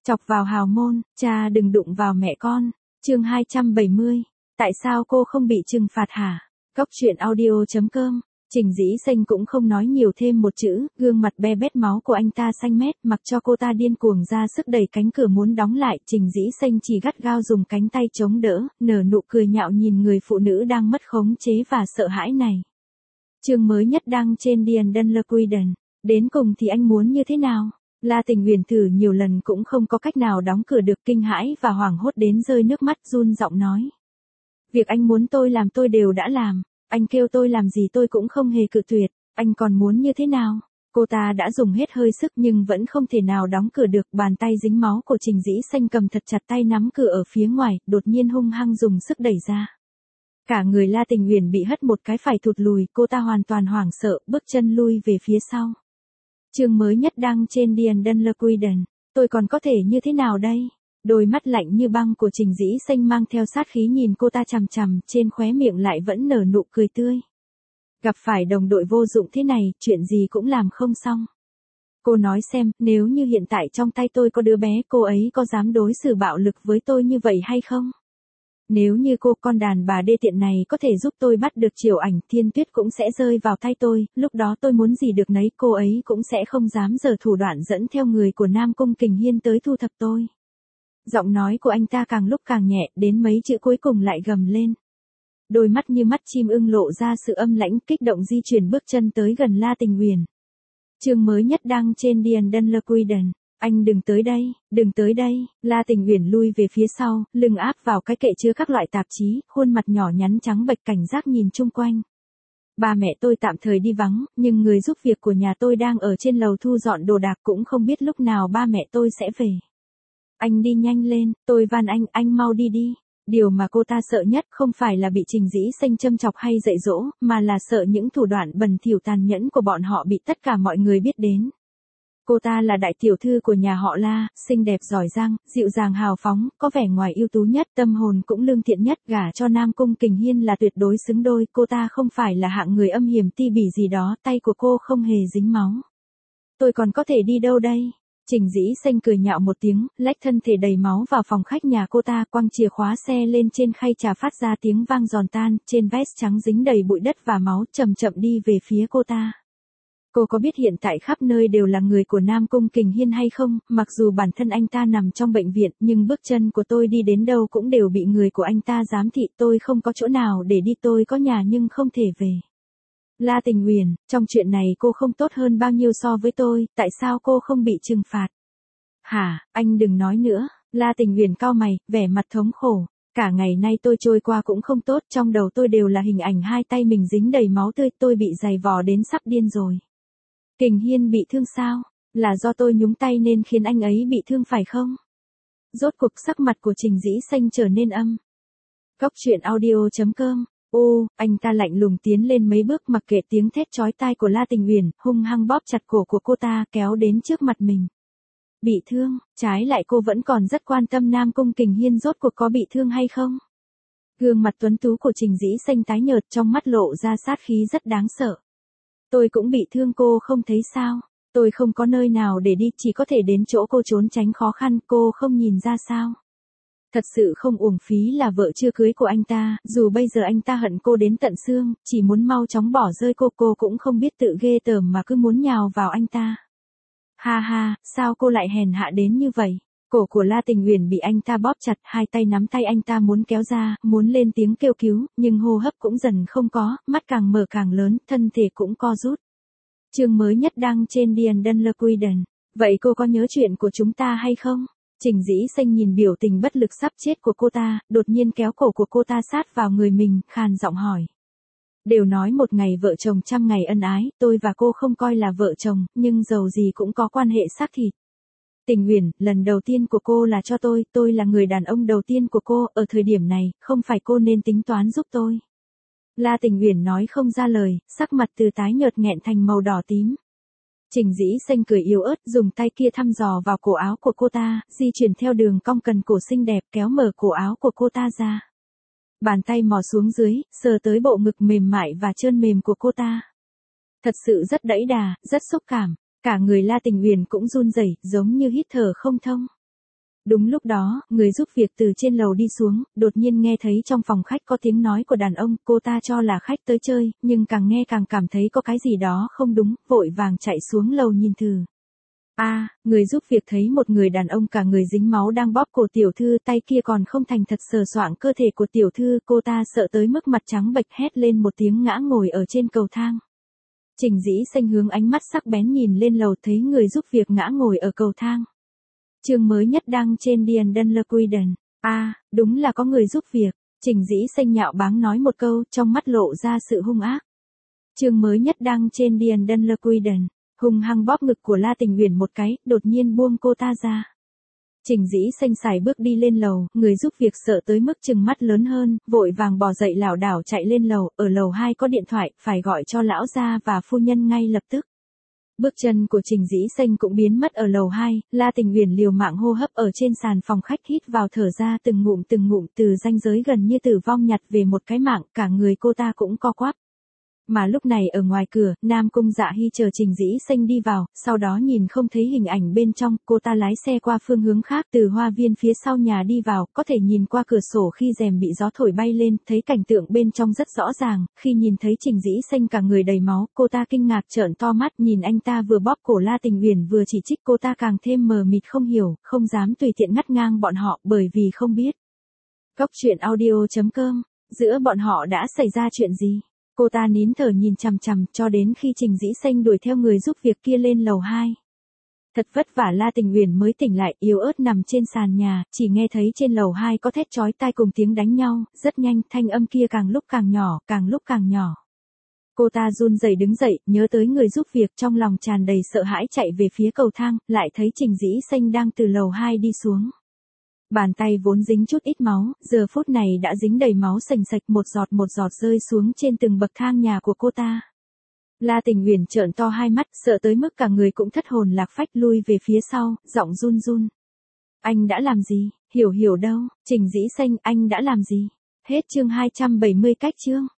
Chọc vào hào môn, cha đừng đụng vào mẹ con. Chương 270. Tại sao cô không bị trừng phạt hả? Góc truyện audio.com. Trình Dĩ Xanh cũng không nói nhiều thêm một chữ, gương mặt be bét máu của anh ta xanh mét, mặc cho cô ta điên cuồng ra sức đẩy cánh cửa muốn đóng lại, Trình Dĩ Xanh chỉ gắt gao dùng cánh tay chống đỡ, nở nụ cười nhạo nhìn người phụ nữ đang mất khống chế và sợ hãi này. Chương mới nhất đăng trên Điền Đân Lơ Quy Đần. Đến cùng thì anh muốn như thế nào? La Tình Uyển thử nhiều lần cũng không có cách nào đóng cửa được, kinh hãi và hoảng hốt đến rơi nước mắt, run giọng nói. Việc anh muốn tôi làm tôi đều đã làm. Anh kêu tôi làm gì tôi cũng không hề cự tuyệt, anh còn muốn như thế nào? Cô ta đã dùng hết hơi sức nhưng vẫn không thể nào đóng cửa được, bàn tay dính máu của Trình Dĩ Xanh cầm thật chặt tay nắm cửa ở phía ngoài, đột nhiên hung hăng dùng sức đẩy ra. Cả người La Tình Uyển bị hất một cái phải thụt lùi, cô ta hoàn toàn hoảng sợ, bước chân lui về phía sau. Chương mới nhất đăng trên Điền Đân Lơ Quy Đần. Tôi còn có thể như thế nào đây? Đôi mắt lạnh như băng của Trình Dĩ Xanh mang theo sát khí nhìn cô ta chằm chằm, trên khóe miệng lại vẫn nở nụ cười tươi. Gặp phải đồng đội vô dụng thế này, chuyện gì cũng làm không xong. Cô nói xem, nếu như hiện tại trong tay tôi có đứa bé, cô ấy có dám đối xử bạo lực với tôi như vậy hay không? Nếu như cô con đàn bà đê tiện này có thể giúp tôi bắt được Triều Ảnh, Thiên Tuyết cũng sẽ rơi vào tay tôi, lúc đó tôi muốn gì được nấy, cô ấy cũng sẽ không dám giở thủ đoạn dẫn theo người của Nam Cung Kình Hiên tới thu thập tôi. Giọng nói của anh ta càng lúc càng nhẹ, đến mấy chữ cuối cùng lại gầm lên. Đôi mắt như mắt chim ưng lộ ra sự âm lãnh, kích động di chuyển bước chân tới gần La Tình Uyển. Chương mới nhất đăng trên Điền Đân Lơ Quy Đần. Anh đừng tới đây, đừng tới đây. La Tình Uyển lui về phía sau, lưng áp vào cái kệ chứa các loại tạp chí, khuôn mặt nhỏ nhắn trắng bệch cảnh giác nhìn chung quanh. Ba mẹ tôi tạm thời đi vắng, nhưng người giúp việc của nhà tôi đang ở trên lầu thu dọn đồ đạc, cũng không biết lúc nào ba mẹ tôi sẽ về. Anh đi nhanh lên, tôi van anh mau đi đi. Điều mà cô ta sợ nhất không phải là bị Trình Dĩ Xanh châm chọc hay dạy dỗ, mà là sợ những thủ đoạn bẩn thỉu tàn nhẫn của bọn họ bị tất cả mọi người biết đến. Cô ta là đại tiểu thư của nhà họ La, xinh đẹp giỏi giang, dịu dàng hào phóng, có vẻ ngoài ưu tú nhất, tâm hồn cũng lương thiện nhất, gả cho Nam Cung Kình Hiên là tuyệt đối xứng đôi, cô ta không phải là hạng người âm hiểm ti bỉ gì đó, tay của cô không hề dính máu. Tôi còn có thể đi đâu đây? Trình Dĩ Xanh cười nhạo một tiếng, lách thân thể đầy máu vào phòng khách nhà cô ta, quăng chìa khóa xe lên trên khay trà phát ra tiếng vang giòn tan, trên vest trắng dính đầy bụi đất và máu, chậm chậm đi về phía cô ta. Cô có biết hiện tại khắp nơi đều là người của Nam Cung Kình Hiên hay không? Mặc dù bản thân anh ta nằm trong bệnh viện, nhưng bước chân của tôi đi đến đâu cũng đều bị người của anh ta giám thị, tôi không có chỗ nào để đi, tôi có nhà nhưng không thể về. La Tình Uyển, trong chuyện này cô không tốt hơn bao nhiêu so với tôi, tại sao cô không bị trừng phạt? Hả, anh đừng nói nữa. La Tình Uyển cau mày, vẻ mặt thống khổ. Cả ngày nay tôi trôi qua cũng không tốt, trong đầu tôi đều là hình ảnh hai tay mình dính đầy máu tươi, tôi bị giày vò đến sắp điên rồi. Kình Hiên bị thương sao? Là do tôi nhúng tay nên khiến anh ấy bị thương phải không? Rốt cuộc sắc mặt của Trình Dĩ Xanh trở nên âm. Góc truyện audio.com. Anh ta lạnh lùng tiến lên mấy bước, mặc kệ tiếng thét chói tai của La Tình Uyển, hung hăng bóp chặt cổ của cô ta, kéo đến trước mặt mình. Bị thương, trái lại cô vẫn còn rất quan tâm Nam Cung Kình Hiên rốt cuộc có bị thương hay không? Gương mặt tuấn tú của Trình Dĩ Xanh tái nhợt, trong mắt lộ ra sát khí rất đáng sợ. Tôi cũng bị thương, cô không thấy sao? Tôi không có nơi nào để đi, chỉ có thể đến chỗ cô trốn tránh khó khăn, cô không nhìn ra sao? Thật sự không uổng phí là vợ chưa cưới của anh ta, dù bây giờ anh ta hận cô đến tận xương, chỉ muốn mau chóng bỏ rơi cô cũng không biết tự ghê tởm mà cứ muốn nhào vào anh ta. Ha ha, sao cô lại hèn hạ đến như vậy? Cổ của La Tình Uyển bị anh ta bóp chặt, hai tay nắm tay anh ta muốn kéo ra, muốn lên tiếng kêu cứu, nhưng hô hấp cũng dần không có, mắt càng mở càng lớn, thân thể cũng co rút. Chương mới nhất đăng trên Điền Đân Lơ Quy Đần. Vậy cô có nhớ chuyện của chúng ta hay không? Trình Dĩ Xanh nhìn biểu tình bất lực sắp chết của cô ta, đột nhiên kéo cổ của cô ta sát vào người mình, khàn giọng hỏi. Đều nói một ngày vợ chồng trăm ngày ân ái, tôi và cô không coi là vợ chồng, nhưng dầu gì cũng có quan hệ xác thịt. Tình Uyển, lần đầu tiên của cô là cho tôi là người đàn ông đầu tiên của cô, ở thời điểm này, không phải cô nên tính toán giúp tôi. La Tình Uyển nói không ra lời, sắc mặt từ tái nhợt nghẹn thành màu đỏ tím. Trình Dĩ Xanh cười yếu ớt, dùng tay kia thăm dò vào cổ áo của cô ta, di chuyển theo đường cong cần cổ xinh đẹp, kéo mở cổ áo của cô ta ra. Bàn tay mò xuống dưới, sờ tới bộ ngực mềm mại và trơn mềm của cô ta. Thật sự rất đẫy đà, rất xúc cảm. Cả người La Tình Uyển cũng run rẩy, giống như hít thở không thông. Đúng lúc đó, người giúp việc từ trên lầu đi xuống, đột nhiên nghe thấy trong phòng khách có tiếng nói của đàn ông, cô ta cho là khách tới chơi, nhưng càng nghe càng cảm thấy có cái gì đó không đúng, vội vàng chạy xuống lầu nhìn thử. Người giúp việc thấy một người đàn ông cả người dính máu đang bóp cổ tiểu thư, tay kia còn không thành thật sờ soạng cơ thể của tiểu thư, cô ta sợ tới mức mặt trắng bệch hét lên một tiếng ngã ngồi ở trên cầu thang. Trình Dĩ Xanh hướng ánh mắt sắc bén nhìn lên lầu thấy người giúp việc ngã ngồi ở cầu thang. Chương mới nhất đăng trên Điền Đân Lơ Quy Đần. Đúng là có người giúp việc. Trình Dĩ Xanh nhạo báng nói một câu, trong mắt lộ ra sự hung ác. Chương mới nhất đăng trên Điền Đân Lơ Quy Đần. Hung hăng bóp ngực của La Tình Uyển một cái, đột nhiên buông cô ta ra. Trình Dĩ Xanh xài bước đi lên lầu, người giúp việc sợ tới mức trừng mắt lớn hơn, vội vàng bò dậy lảo đảo chạy lên lầu, ở lầu 2 có điện thoại, phải gọi cho lão gia và phu nhân ngay lập tức. Bước chân của Trình Dĩ Xanh cũng biến mất ở lầu 2, La Tình Uyển liều mạng hô hấp ở trên sàn phòng khách hít vào thở ra từng ngụm từ ranh giới gần như tử vong nhặt về một cái mạng, cả người cô ta cũng co quắp. Mà lúc này ở ngoài cửa, Nam Cung Dạ Hy chờ Trình Dĩ Xanh đi vào, sau đó nhìn không thấy hình ảnh bên trong, cô ta lái xe qua phương hướng khác từ hoa viên phía sau nhà đi vào, có thể nhìn qua cửa sổ khi rèm bị gió thổi bay lên, thấy cảnh tượng bên trong rất rõ ràng, khi nhìn thấy Trình Dĩ Xanh cả người đầy máu, cô ta kinh ngạc trợn to mắt nhìn anh ta vừa bóp cổ La Tình Uyển vừa chỉ trích cô ta càng thêm mờ mịt không hiểu, không dám tùy tiện ngắt ngang bọn họ bởi vì không biết. Góc truyện audio.com, giữa bọn họ đã xảy ra chuyện gì? Cô ta nín thở nhìn chằm chằm cho đến khi Trình Dĩ Xanh đuổi theo người giúp việc kia lên lầu 2. Thật vất vả La Tình Uyển mới tỉnh lại, yếu ớt nằm trên sàn nhà, chỉ nghe thấy trên lầu 2 có thét chói tai cùng tiếng đánh nhau, rất nhanh thanh âm kia càng lúc càng nhỏ. Cô ta run rẩy đứng dậy, nhớ tới người giúp việc trong lòng tràn đầy sợ hãi chạy về phía cầu thang, lại thấy Trình Dĩ Xanh đang từ lầu 2 đi xuống. Bàn tay vốn dính chút ít máu, giờ phút này đã dính đầy máu sành sạch một giọt rơi xuống trên từng bậc thang nhà của cô ta. La Tình Uyển trợn to hai mắt, sợ tới mức cả người cũng thất hồn lạc phách lui về phía sau, giọng run run. Anh đã làm gì? Hiểu đâu? Trình Dĩ Xanh, anh đã làm gì? Hết chương 270 cách chương.